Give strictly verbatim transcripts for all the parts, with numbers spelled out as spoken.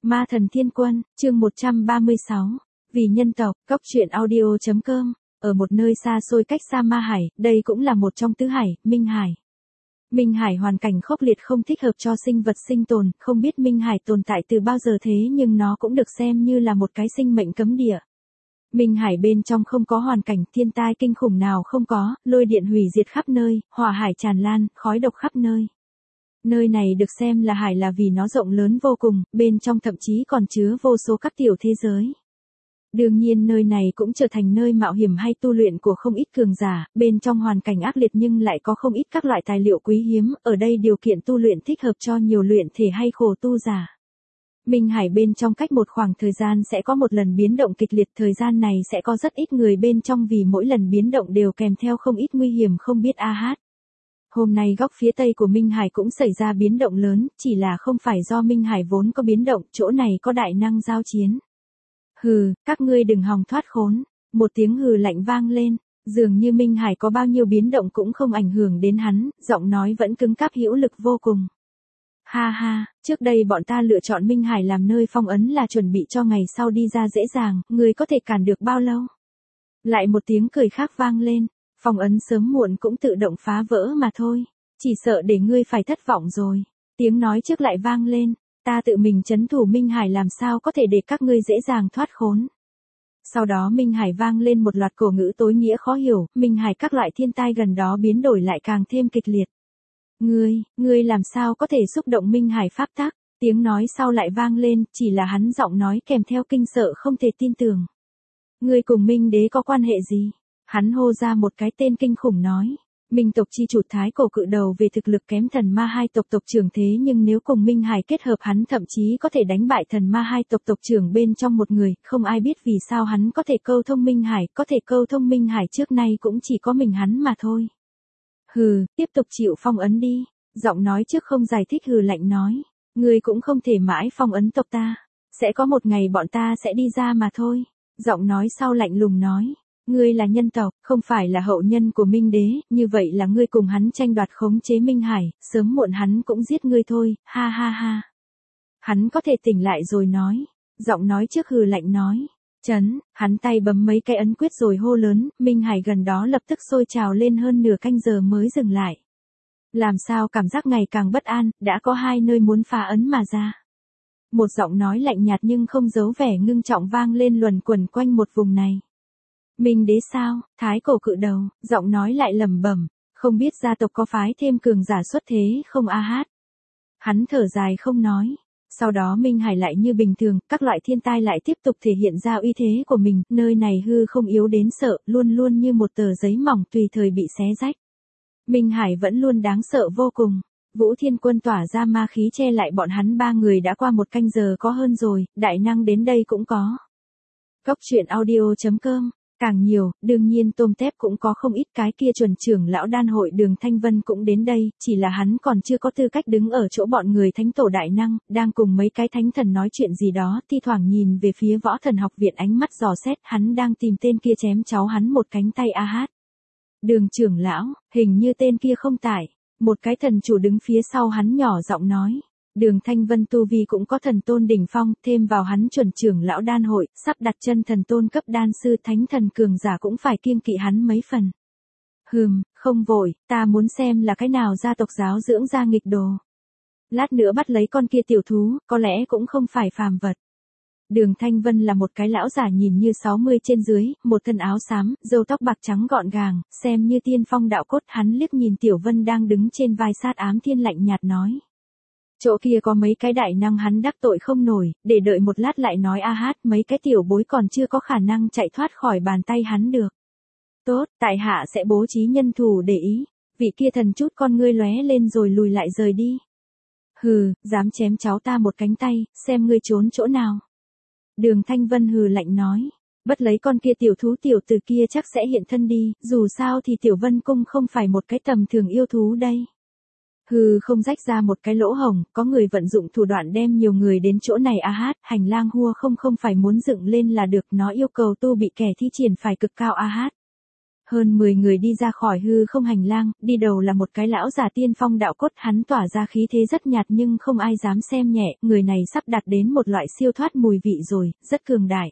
Ma thần thiên quân, chương một trăm ba mươi sáu. Vì nhân tộc, Cốc truyện audio chấm com. Ở một nơi xa xôi cách xa Ma Hải, đây cũng là một trong tứ hải, Minh Hải. Minh Hải hoàn cảnh khốc liệt không thích hợp cho sinh vật sinh tồn, không biết Minh Hải tồn tại từ bao giờ thế nhưng nó cũng được xem như là một cái sinh mệnh cấm địa. Minh Hải bên trong không có hoàn cảnh thiên tai kinh khủng nào không có, lôi điện hủy diệt khắp nơi, hỏa hải tràn lan, khói độc khắp nơi. Nơi này được xem là hải là vì nó rộng lớn vô cùng, bên trong thậm chí còn chứa vô số các tiểu thế giới. Đương nhiên nơi này cũng trở thành nơi mạo hiểm hay tu luyện của không ít cường giả, bên trong hoàn cảnh ác liệt nhưng lại có không ít các loại tài liệu quý hiếm, ở đây điều kiện tu luyện thích hợp cho nhiều luyện thể hay khổ tu giả. Minh Hải bên trong cách một khoảng thời gian sẽ có một lần biến động kịch liệt, thời gian này sẽ có rất ít người bên trong vì mỗi lần biến động đều kèm theo không ít nguy hiểm không biết a hát. Hôm nay góc phía tây của Minh Hải cũng xảy ra biến động lớn, chỉ là không phải do Minh Hải vốn có biến động, chỗ này có đại năng giao chiến. Hừ, các ngươi đừng hòng thoát khốn, một tiếng hừ lạnh vang lên, dường như Minh Hải có bao nhiêu biến động cũng không ảnh hưởng đến hắn, giọng nói vẫn cứng cáp hữu lực vô cùng. Ha ha, trước đây bọn ta lựa chọn Minh Hải làm nơi phong ấn là chuẩn bị cho ngày sau đi ra dễ dàng, người có thể cản được bao lâu? Lại một tiếng cười khác vang lên, phong ấn sớm muộn cũng tự động phá vỡ mà thôi, chỉ sợ để ngươi phải thất vọng rồi. Tiếng nói trước lại vang lên, ta tự mình trấn thủ Minh Hải làm sao có thể để các ngươi dễ dàng thoát khốn. Sau đó Minh Hải vang lên một loạt cổ ngữ tối nghĩa khó hiểu, Minh Hải các loại thiên tai gần đó biến đổi lại càng thêm kịch liệt. Ngươi, ngươi làm sao có thể xúc động Minh Hải pháp tắc? Tiếng nói sau lại vang lên, chỉ là hắn giọng nói kèm theo kinh sợ không thể tin tưởng. Ngươi cùng Minh Đế có quan hệ gì? Hắn hô ra một cái tên kinh khủng nói. Minh tộc chi chủ Thái Cổ cự đầu về thực lực kém thần ma hai tộc tộc trưởng thế nhưng nếu cùng Minh Hải kết hợp hắn thậm chí có thể đánh bại thần ma hai tộc tộc trưởng bên trong một người, không ai biết vì sao hắn có thể câu thông Minh Hải, có thể câu thông Minh Hải trước nay cũng chỉ có mình hắn mà thôi. Hừ, tiếp tục chịu phong ấn đi, giọng nói trước không giải thích hừ lạnh nói, ngươi cũng không thể mãi phong ấn tộc ta, sẽ có một ngày bọn ta sẽ đi ra mà thôi, giọng nói sau lạnh lùng nói. Ngươi là nhân tộc, không phải là hậu nhân của Minh Đế, như vậy là ngươi cùng hắn tranh đoạt khống chế Minh Hải, sớm muộn hắn cũng giết ngươi thôi, ha ha ha. Hắn có thể tỉnh lại rồi nói, giọng nói trước hừ lạnh nói, chấn, hắn tay bấm mấy cái ấn quyết rồi hô lớn, Minh Hải gần đó lập tức sôi trào lên hơn nửa canh giờ mới dừng lại. Làm sao cảm giác ngày càng bất an, đã có hai nơi muốn phá ấn mà ra. Một giọng nói lạnh nhạt nhưng không giấu vẻ ngưng trọng vang lên luẩn quẩn quanh một vùng này. Minh Đế sao? Thái Cổ cự đầu, giọng nói lại lẩm bẩm, không biết gia tộc có phái thêm cường giả xuất thế không a hát. Hắn thở dài không nói. Sau đó Minh Hải lại như bình thường, các loại thiên tai lại tiếp tục thể hiện ra uy thế của mình, nơi này hư không yếu đến sợ, luôn luôn như một tờ giấy mỏng tùy thời bị xé rách. Minh Hải vẫn luôn đáng sợ vô cùng. Vũ Thiên Quân tỏa ra ma khí che lại bọn hắn ba người đã qua một canh giờ có hơn rồi, đại năng đến đây cũng có. Cốc truyện audio chấm com. Càng nhiều, đương nhiên tôm tép cũng có không ít, cái kia chuẩn trưởng lão đan hội Đường Thanh Vân cũng đến đây, chỉ là hắn còn chưa có tư cách đứng ở chỗ bọn người thánh tổ đại năng, đang cùng mấy cái thánh thần nói chuyện gì đó, thi thoảng nhìn về phía võ thần học viện ánh mắt dò xét, hắn đang tìm tên kia chém cháu hắn một cánh tay a hát. Đường trưởng lão, hình như tên kia không tại, một cái thần chủ đứng phía sau hắn nhỏ giọng nói. Đường Thanh Vân tu vi cũng có thần tôn đỉnh phong, thêm vào hắn chuẩn trưởng lão đan hội, sắp đặt chân thần tôn cấp đan sư thánh thần cường giả cũng phải kiêng kỵ hắn mấy phần. Hừm, không vội, ta muốn xem là cái nào gia tộc giáo dưỡng ra nghịch đồ. Lát nữa bắt lấy con kia tiểu thú, có lẽ cũng không phải phàm vật. Đường Thanh Vân là một cái lão giả nhìn như sáu mươi trên dưới, một thân áo xám, râu tóc bạc trắng gọn gàng, xem như tiên phong đạo cốt, hắn liếc nhìn Tiểu Vân đang đứng trên vai sát ám thiên lạnh nhạt nói. Chỗ kia có mấy cái đại năng hắn đắc tội không nổi, để đợi một lát lại nói a hát, mấy cái tiểu bối còn chưa có khả năng chạy thoát khỏi bàn tay hắn được. Tốt, tại hạ sẽ bố trí nhân thủ để ý, vị kia thần chút con ngươi lóe lên rồi lùi lại rời đi. Hừ, dám chém cháu ta một cánh tay, xem ngươi trốn chỗ nào. Đường Thanh Vân hừ lạnh nói, bất lấy con kia tiểu thú tiểu tử kia chắc sẽ hiện thân đi, dù sao thì Tiểu Vân Cung không phải một cái tầm thường yêu thú đây. Hừ không rách ra một cái lỗ hổng, có người vận dụng thủ đoạn đem nhiều người đến chỗ này a hát, hành lang hua không không phải muốn dựng lên là được, nó yêu cầu tu bị kẻ thi triển phải cực cao a hát. Hơn mười người đi ra khỏi hư không hành lang, đi đầu là một cái lão già tiên phong đạo cốt, hắn tỏa ra khí thế rất nhạt nhưng không ai dám xem nhẹ, người này sắp đạt đến một loại siêu thoát mùi vị rồi, rất cường đại.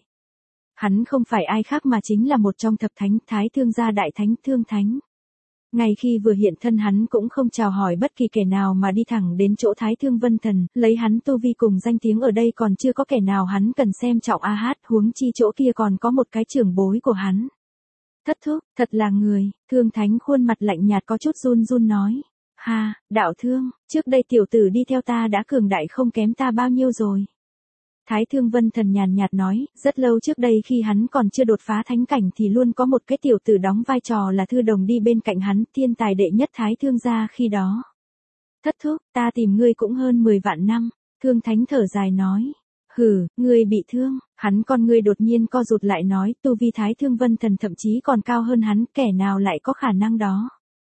Hắn không phải ai khác mà chính là một trong thập thánh, Thái Thương gia đại thánh Thương Thánh. Ngay khi vừa hiện thân hắn cũng không chào hỏi bất kỳ kẻ nào mà đi thẳng đến chỗ Thái Thương Vân Thần, lấy hắn tu vi cùng danh tiếng ở đây còn chưa có kẻ nào hắn cần xem trọng a hát, huống chi chỗ kia còn có một cái trưởng bối của hắn. Thất thúc, thật là người, Thương Thánh khuôn mặt lạnh nhạt có chút run run nói. Ha, đạo thương, trước đây tiểu tử đi theo ta đã cường đại không kém ta bao nhiêu rồi. Thái Thương Vân Thần nhàn nhạt nói, rất lâu trước đây khi hắn còn chưa đột phá thánh cảnh thì luôn có một cái tiểu tử đóng vai trò là thư đồng đi bên cạnh hắn, thiên tài đệ nhất Thái Thương gia khi đó. Thất thúc, ta tìm ngươi cũng hơn mười vạn năm, Thương Thánh thở dài nói. Hừ, ngươi bị thương, hắn con ngươi đột nhiên co rụt lại nói, tu vi Thái Thương Vân Thần thậm chí còn cao hơn hắn, kẻ nào lại có khả năng đó.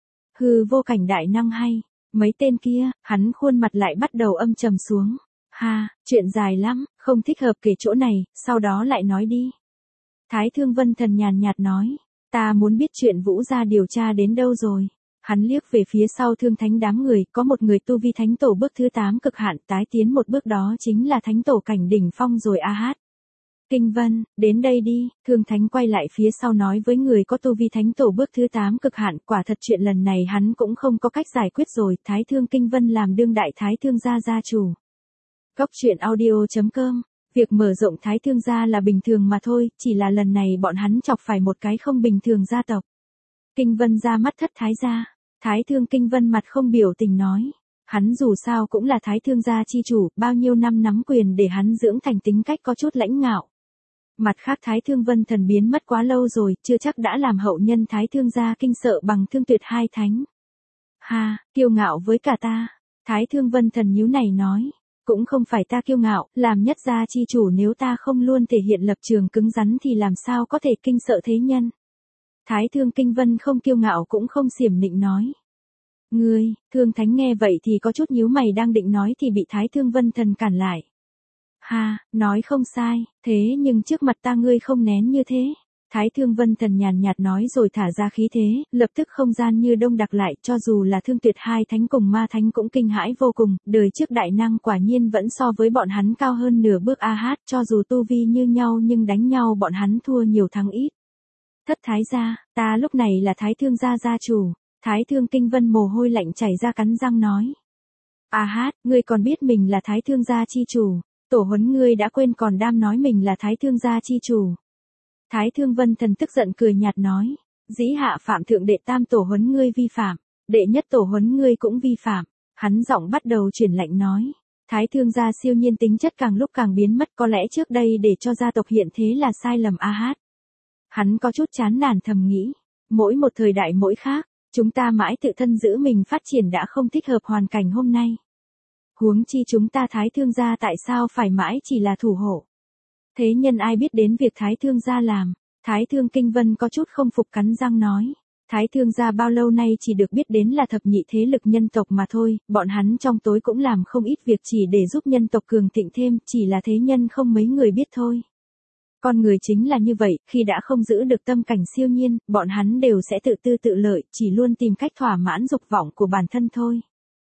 Hừ, vô cảnh đại năng hay, mấy tên kia, hắn khuôn mặt lại bắt đầu âm trầm xuống. Ha, chuyện dài lắm, không thích hợp kể chỗ này, sau đó lại nói đi. Thái Thương Vân Thần nhàn nhạt nói, ta muốn biết chuyện Vũ gia điều tra đến đâu rồi. Hắn liếc về phía sau Thương Thánh đám người, có một người tu vi thánh tổ bước thứ tám cực hạn, tái tiến một bước đó chính là thánh tổ cảnh đỉnh phong rồi a hát. Kinh Vân, đến đây đi, Thương Thánh quay lại phía sau nói với người có tu vi thánh tổ bước thứ tám cực hạn, quả thật chuyện lần này hắn cũng không có cách giải quyết rồi, Thái Thương Kinh Vân làm đương đại Thái Thương gia gia chủ. Góc truyện audio chấm com, việc mở rộng Thái Thương gia là bình thường mà thôi, chỉ là lần này bọn hắn chọc phải một cái không bình thường gia tộc. Kinh Vân ra mắt thất thái gia, Thái Thương Kinh Vân mặt không biểu tình nói, hắn dù sao cũng là Thái Thương gia chi chủ, bao nhiêu năm nắm quyền để hắn dưỡng thành tính cách có chút lãnh ngạo. Mặt khác Thái Thương Vân Thần biến mất quá lâu rồi, chưa chắc đã làm hậu nhân Thái Thương gia kinh sợ bằng Thương Tuyệt hai thánh. Ha, kiêu ngạo với cả ta, Thái Thương Vân Thần nhíu này nói. Cũng không phải ta kiêu ngạo, làm nhất gia chi chủ nếu ta không luôn thể hiện lập trường cứng rắn thì làm sao có thể kinh sợ thế nhân. Thái Thương Kinh Vân không kiêu ngạo cũng không xiểm nịnh nói. Ngươi, Thương Thánh nghe vậy thì có chút nhíu mày đang định nói thì bị Thái Thương Vân Thần cản lại. Ha, nói không sai, thế nhưng trước mặt ta ngươi không nén như thế. Thái Thương Vân Thần nhàn nhạt nói rồi thả ra khí thế, lập tức không gian như đông đặc lại, cho dù là Thương Tuyệt hai thánh cùng Ma Thánh cũng kinh hãi vô cùng, đời trước đại năng quả nhiên vẫn so với bọn hắn cao hơn nửa bước a hát, cho dù tu vi như nhau nhưng đánh nhau bọn hắn thua nhiều thắng ít. Thất thái gia, ta lúc này là Thái Thương gia gia chủ, Thái Thương Kinh Vân mồ hôi lạnh chảy ra cắn răng nói. A hát, ngươi còn biết mình là Thái Thương gia chi chủ, tổ huấn ngươi đã quên còn đam nói mình là Thái Thương gia chi chủ. Thái Thương Vân Thần tức giận cười nhạt nói, dĩ hạ phạm thượng đệ tam tổ huấn ngươi vi phạm, đệ nhất tổ huấn ngươi cũng vi phạm, hắn giọng bắt đầu chuyển lạnh nói, Thái Thương gia siêu nhiên tính chất càng lúc càng biến mất, có lẽ trước đây để cho gia tộc hiện thế là sai lầm a hát. Hắn có chút chán nản thầm nghĩ, mỗi một thời đại mỗi khác, chúng ta mãi tự thân giữ mình phát triển đã không thích hợp hoàn cảnh hôm nay. Huống chi chúng ta Thái Thương gia tại sao phải mãi chỉ là thủ hộ. Thế nhân ai biết đến việc Thái Thương gia làm, Thái Thương Kinh Vân có chút không phục cắn răng nói. Thái Thương gia bao lâu nay chỉ được biết đến là thập nhị thế lực nhân tộc mà thôi, bọn hắn trong tối cũng làm không ít việc chỉ để giúp nhân tộc cường thịnh thêm, chỉ là thế nhân không mấy người biết thôi. Con người chính là như vậy, khi đã không giữ được tâm cảnh siêu nhiên, bọn hắn đều sẽ tự tư tự lợi, chỉ luôn tìm cách thỏa mãn dục vọng của bản thân thôi.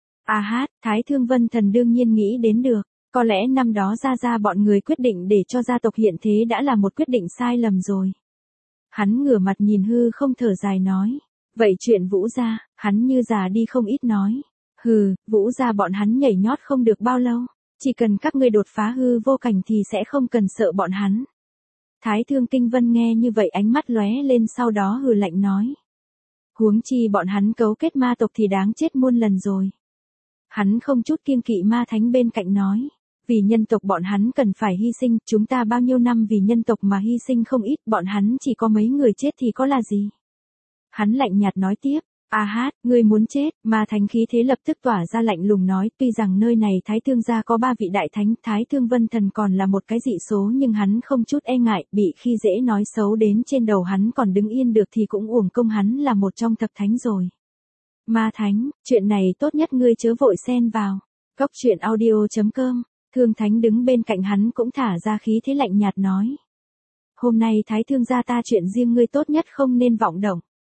A hát, Thái Thương Vân Thần đương nhiên nghĩ đến được. Có lẽ năm đó ra ra bọn người quyết định để cho gia tộc hiện thế đã là một quyết định sai lầm rồi. Hắn ngửa mặt nhìn hư không thở dài nói. Vậy chuyện Vũ gia, hắn như già đi không ít nói. Hừ, Vũ gia bọn hắn nhảy nhót không được bao lâu. Chỉ cần các ngươi đột phá hư vô cảnh thì sẽ không cần sợ bọn hắn. Thái Thương Kinh Vân nghe như vậy ánh mắt lóe lên sau đó hừ lạnh nói. Huống chi bọn hắn cấu kết ma tộc thì đáng chết muôn lần rồi. Hắn không chút kiêng kỵ Ma Thánh bên cạnh nói. Vì nhân tộc bọn hắn cần phải hy sinh, chúng ta bao nhiêu năm vì nhân tộc mà hy sinh không ít, bọn hắn chỉ có mấy người chết thì có là gì. Hắn lạnh nhạt nói tiếp, a hát, ngươi muốn chết, Ma Thánh khí thế lập tức tỏa ra lạnh lùng nói, tuy rằng nơi này Thái Thương gia có ba vị đại thánh, Thái Thương Vân Thần còn là một cái dị số nhưng hắn không chút e ngại, bị khi dễ nói xấu đến trên đầu hắn còn đứng yên được thì cũng uổng công hắn là một trong thập thánh rồi. Ma Thánh, chuyện này tốt nhất ngươi chớ vội xen vào. Góc truyện audio chấm com, Thương Thánh đứng bên cạnh hắn cũng thả ra khí thế lạnh nhạt nói. Hôm nay Thái Thương gia ta chuyện riêng ngươi tốt nhất không nên vọng động.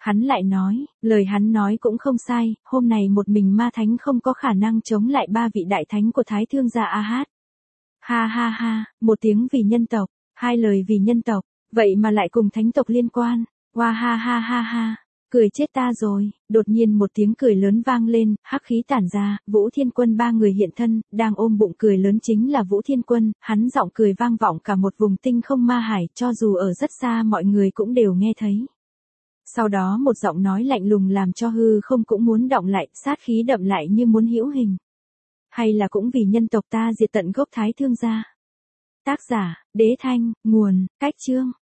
Hắn lại nói, lời hắn nói cũng không sai, hôm nay một mình ma thánh không có khả năng chống lại ba vị đại thánh của Thái Thương gia A Hát. Ha ha ha, một tiếng vì nhân tộc, hai lời vì nhân tộc, vậy mà lại cùng thánh tộc liên quan. Hoa ha ha ha ha, cười chết ta rồi. Đột nhiên một tiếng cười lớn vang lên, hắc khí tản ra, Vũ Thiên Quân ba người hiện thân, đang ôm bụng cười lớn chính là Vũ Thiên Quân, hắn giọng cười vang vọng cả một vùng tinh không ma hải, cho dù ở rất xa mọi người cũng đều nghe thấy. Sau đó một giọng nói lạnh lùng làm cho hư không cũng muốn động lại, sát khí đậm lại như muốn hữu hình. Hay là cũng vì nhân tộc ta diệt tận gốc Thái Thương gia. Tác giả, Đế Thanh, nguồn, Cách Chương.